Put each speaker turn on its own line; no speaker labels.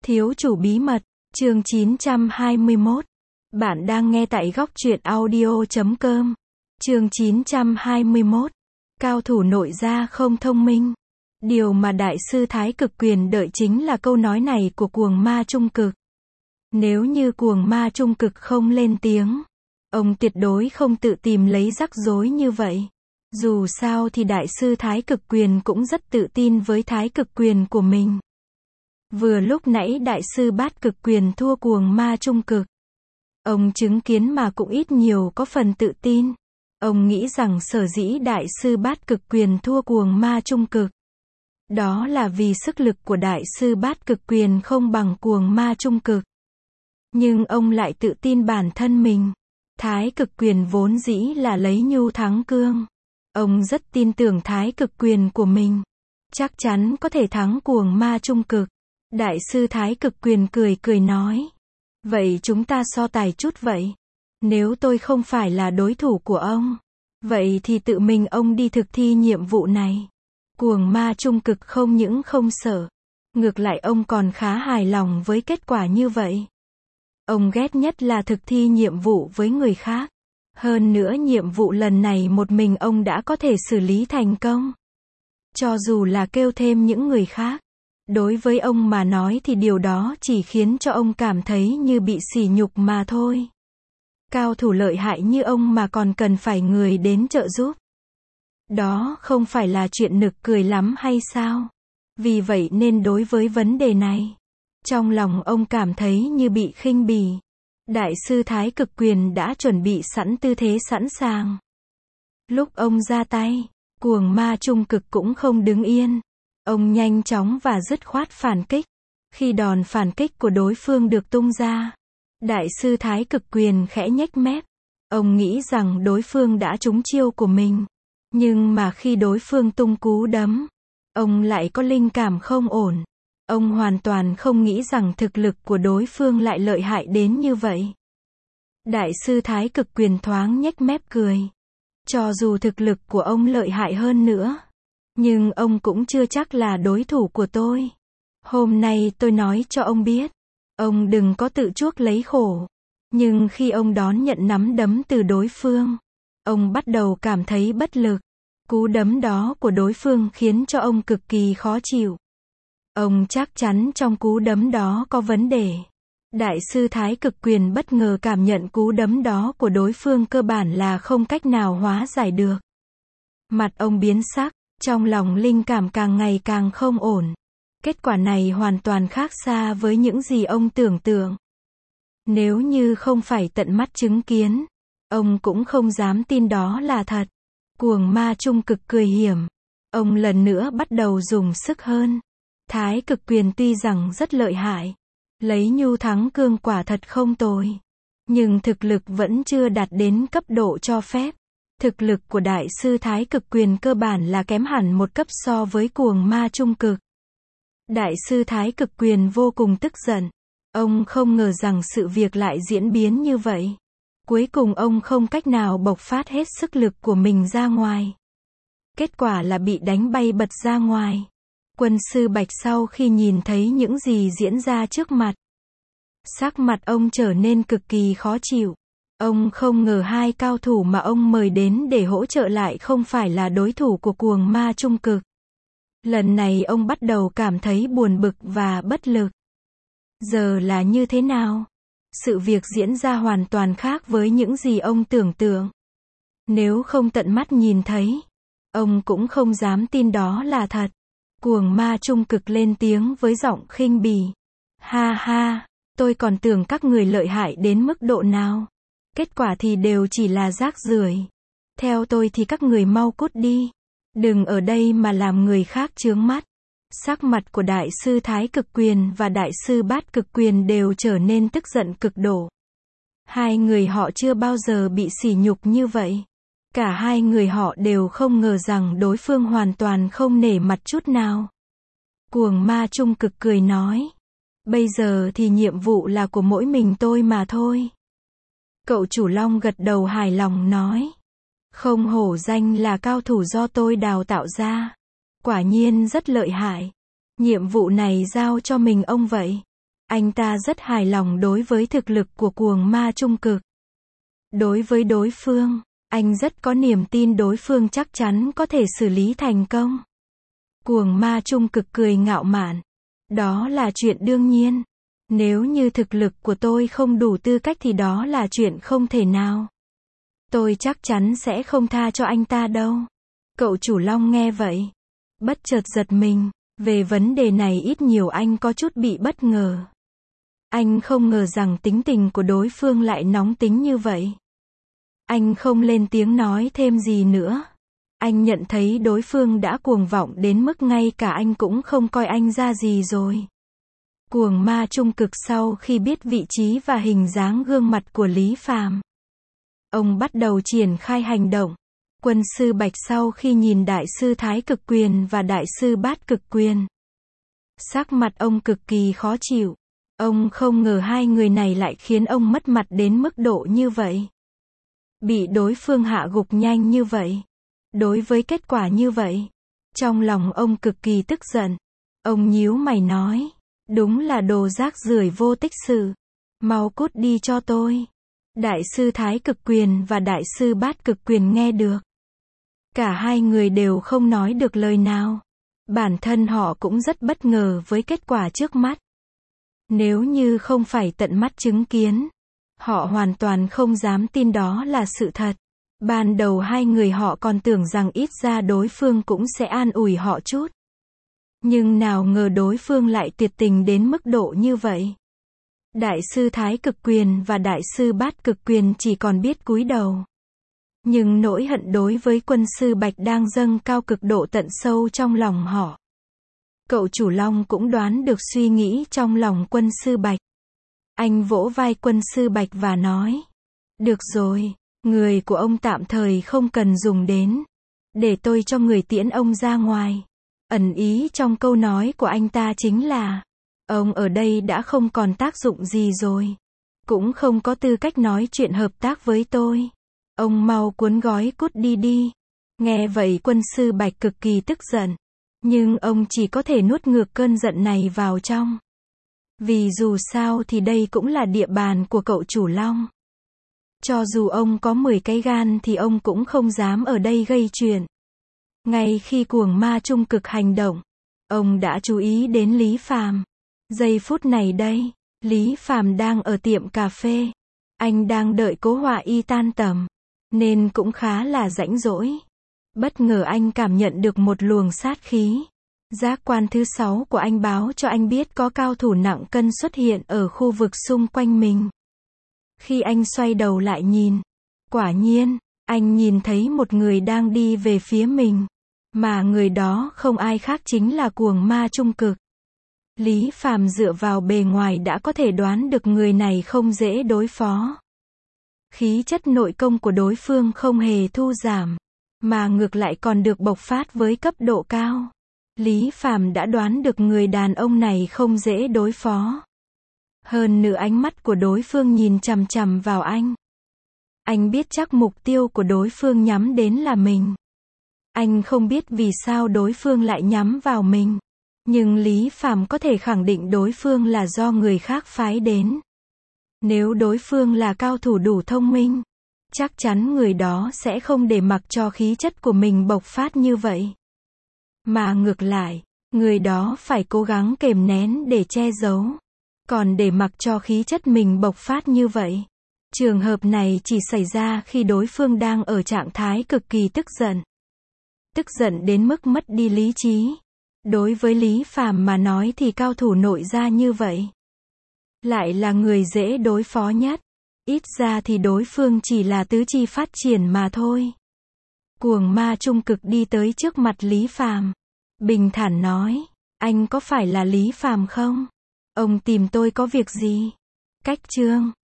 Thiếu chủ bí mật, chương 921. Bạn đang nghe tại góc truyện audio.com. Chương 921. Cao thủ nội gia không thông minh. Điều mà đại sư Thái Cực Quyền đợi chính là câu nói này của cuồng ma trung cực. Nếu như cuồng ma trung cực không lên tiếng, ông tuyệt đối không tự tìm lấy rắc rối như vậy. Dù sao thì đại sư Thái Cực Quyền cũng rất tự tin với Thái Cực Quyền của mình. Vừa lúc nãy đại sư Bát Cực Quyền thua cuồng ma trung cực. Ông chứng kiến mà cũng ít nhiều có phần tự tin. Ông nghĩ rằng sở dĩ đại sư Bát Cực Quyền thua cuồng ma trung cực, đó là vì sức lực của đại sư Bát Cực Quyền không bằng cuồng ma trung cực. Nhưng ông lại tự tin bản thân mình. Thái Cực Quyền vốn dĩ là lấy nhu thắng cương. Ông rất tin tưởng Thái Cực Quyền của mình. Chắc chắn có thể thắng cuồng ma trung cực. Đại sư Thái Cực Quyền cười cười nói. Vậy chúng ta so tài chút vậy. Nếu tôi không phải là đối thủ của ông, vậy thì tự mình ông đi thực thi nhiệm vụ này. Cuồng ma trung cực không những không sợ, ngược lại ông còn khá hài lòng với kết quả như vậy. Ông ghét nhất là thực thi nhiệm vụ với người khác. Hơn nữa nhiệm vụ lần này một mình ông đã có thể xử lý thành công. Cho dù là kêu thêm những người khác, đối với ông mà nói thì điều đó chỉ khiến cho ông cảm thấy như bị sỉ nhục mà thôi. Cao thủ lợi hại như ông mà còn cần phải người đến trợ giúp. Đó không phải là chuyện nực cười lắm hay sao? Vì vậy nên đối với vấn đề này, trong lòng ông cảm thấy như bị khinh bỉ. Đại sư Thái Cực Quyền đã chuẩn bị sẵn tư thế sẵn sàng. Lúc ông ra tay, cuồng ma trung cực cũng không đứng yên. Ông nhanh chóng và dứt khoát phản kích. Khi đòn phản kích của đối phương được tung ra, đại sư Thái Cực Quyền khẽ nhếch mép. Ông nghĩ rằng đối phương đã trúng chiêu của mình. Nhưng mà khi đối phương tung cú đấm, ông lại có linh cảm không ổn. Ông hoàn toàn không nghĩ rằng thực lực của đối phương lại lợi hại đến như vậy. Đại sư Thái Cực Quyền thoáng nhếch mép cười. Cho dù thực lực của ông lợi hại hơn nữa, nhưng ông cũng chưa chắc là đối thủ của tôi. Hôm nay tôi nói cho ông biết, ông đừng có tự chuốc lấy khổ. Nhưng khi ông đón nhận nắm đấm từ đối phương, ông bắt đầu cảm thấy bất lực. Cú đấm đó của đối phương khiến cho ông cực kỳ khó chịu. Ông chắc chắn trong cú đấm đó có vấn đề. Đại sư Thái Cực Quyền bất ngờ cảm nhận cú đấm đó của đối phương cơ bản là không cách nào hóa giải được. Mặt ông biến sắc, trong lòng linh cảm càng ngày càng không ổn. Kết quả này hoàn toàn khác xa với những gì ông tưởng tượng. Nếu như không phải tận mắt chứng kiến, ông cũng không dám tin đó là thật. Cuồng ma trung cực cười hiểm. Ông lần nữa bắt đầu dùng sức hơn. Thái Cực Quyền tuy rằng rất lợi hại, lấy nhu thắng cương quả thật không tồi, nhưng thực lực vẫn chưa đạt đến cấp độ cho phép. Thực lực của đại sư Thái Cực Quyền cơ bản là kém hẳn một cấp so với cuồng ma trung cực. Đại sư Thái Cực Quyền vô cùng tức giận. Ông không ngờ rằng sự việc lại diễn biến như vậy. Cuối cùng ông không cách nào bộc phát hết sức lực của mình ra ngoài. Kết quả là bị đánh bay bật ra ngoài. Quân sư Bạch sau khi nhìn thấy những gì diễn ra trước mặt, sắc mặt ông trở nên cực kỳ khó chịu. Ông không ngờ hai cao thủ mà ông mời đến để hỗ trợ lại không phải là đối thủ của cuồng ma trung cực. Lần này ông bắt đầu cảm thấy buồn bực và bất lực. Giờ là như thế nào? Sự việc diễn ra hoàn toàn khác với những gì ông tưởng tượng. Nếu không tận mắt nhìn thấy, ông cũng không dám tin đó là thật. Cuồng ma trung cực lên tiếng với giọng khinh bỉ. Ha ha, tôi còn tưởng các người lợi hại đến mức độ nào. Kết quả thì đều chỉ là rác rưởi. Theo tôi thì các người mau cút đi. Đừng ở đây mà làm người khác chướng mắt. Sắc mặt của đại sư Thái Cực Quyền và đại sư Bát Cực Quyền đều trở nên tức giận cực độ. Hai người họ chưa bao giờ bị sỉ nhục như vậy. Cả hai người họ đều không ngờ rằng đối phương hoàn toàn không nể mặt chút nào. Cuồng ma trung cực cười nói. Bây giờ thì nhiệm vụ là của mỗi mình tôi mà thôi. Cậu chủ Long gật đầu hài lòng nói. Không hổ danh là cao thủ do tôi đào tạo ra. Quả nhiên rất lợi hại. Nhiệm vụ này giao cho mình ông vậy. Anh ta rất hài lòng đối với thực lực của cuồng ma trung cực. Đối với đối phương, anh rất có niềm tin đối phương chắc chắn có thể xử lý thành công. Cuồng ma trung cực cười ngạo mạn. Đó là chuyện đương nhiên. Nếu như thực lực của tôi không đủ tư cách thì đó là chuyện không thể nào. Tôi chắc chắn sẽ không tha cho anh ta đâu. Cậu chủ Long nghe vậy, bất chợt giật mình. Về vấn đề này ít nhiều anh có chút bị bất ngờ. Anh không ngờ rằng tính tình của đối phương lại nóng tính như vậy. Anh không lên tiếng nói thêm gì nữa. Anh nhận thấy đối phương đã cuồng vọng đến mức ngay cả anh cũng không coi anh ra gì rồi. Cuồng ma trung cực sau khi biết vị trí và hình dáng gương mặt của Lý Phàm, ông bắt đầu triển khai hành động. Quân sư Bạch sau khi nhìn đại sư Thái Cực Quyền và đại sư Bát Cực Quyền, sắc mặt ông cực kỳ khó chịu. Ông không ngờ hai người này lại khiến ông mất mặt đến mức độ như vậy. Bị đối phương hạ gục nhanh như vậy. Đối với kết quả như vậy, trong lòng ông cực kỳ tức giận. Ông nhíu mày nói, đúng là đồ rác rưởi vô tích sự. Mau cút đi cho tôi. Đại sư Thái Cực Quyền và đại sư Bát Cực Quyền nghe được. Cả hai người đều không nói được lời nào. Bản thân họ cũng rất bất ngờ với kết quả trước mắt. Nếu như không phải tận mắt chứng kiến, họ hoàn toàn không dám tin đó là sự thật. Ban đầu hai người họ còn tưởng rằng ít ra đối phương cũng sẽ an ủi họ chút. Nhưng nào ngờ đối phương lại tuyệt tình đến mức độ như vậy. Đại sư Thái Cực Quyền và đại sư Bát Cực Quyền chỉ còn biết cúi đầu. Nhưng nỗi hận đối với quân sư Bạch đang dâng cao cực độ tận sâu trong lòng họ. Cậu chủ Long cũng đoán được suy nghĩ trong lòng quân sư Bạch. Anh vỗ vai quân sư Bạch và nói, được rồi, người của ông tạm thời không cần dùng đến. Để tôi cho người tiễn ông ra ngoài. Ẩn ý trong câu nói của anh ta chính là, ông ở đây đã không còn tác dụng gì rồi. Cũng không có tư cách nói chuyện hợp tác với tôi. Ông mau cuốn gói cút đi đi. Nghe vậy quân sư Bạch cực kỳ tức giận. Nhưng ông chỉ có thể nuốt ngược cơn giận này vào trong. Vì dù sao thì đây cũng là địa bàn của cậu chủ Long. Cho dù ông có 10 cái gan thì ông cũng không dám ở đây gây chuyện. Ngay khi cuồng ma trung cực hành động, ông đã chú ý đến Lý Phàm. Giây phút này đây, Lý Phàm đang ở tiệm cà phê. Anh đang đợi Cố Họa Y tan tầm, nên cũng khá là rãnh rỗi. Bất ngờ anh cảm nhận được một luồng sát khí. Giác quan thứ 6 của anh báo cho anh biết có cao thủ nặng cân xuất hiện ở khu vực xung quanh mình. Khi anh xoay đầu lại nhìn, quả nhiên, anh nhìn thấy một người đang đi về phía mình. Mà người đó không ai khác chính là cuồng ma trung cực. Lý Phàm dựa vào bề ngoài đã có thể đoán được người này không dễ đối phó. Khí chất nội công của đối phương không hề thu giảm, mà ngược lại còn được bộc phát với cấp độ cao. Lý Phàm đã đoán được người đàn ông này không dễ đối phó. Hơn nữa ánh mắt của đối phương nhìn chằm chằm vào anh. Anh biết chắc mục tiêu của đối phương nhắm đến là mình. Anh không biết vì sao đối phương lại nhắm vào mình. Nhưng Lý Phàm có thể khẳng định đối phương là do người khác phái đến. Nếu đối phương là cao thủ đủ thông minh, chắc chắn người đó sẽ không để mặc cho khí chất của mình bộc phát như vậy. Mà ngược lại, người đó phải cố gắng kềm nén để che giấu. Còn để mặc cho khí chất mình bộc phát như vậy. Trường hợp này chỉ xảy ra khi đối phương đang ở trạng thái cực kỳ tức giận. Tức giận đến mức mất đi lý trí. Đối với Lý Phàm mà nói thì cao thủ nội gia như vậy lại là người dễ đối phó nhất. Ít ra thì đối phương chỉ là tứ chi phát triển mà thôi. Cuồng ma trung cực đi tới trước mặt Lý Phàm, bình thản nói, anh có phải là Lý Phàm không? Ông tìm tôi có việc gì? Cách chương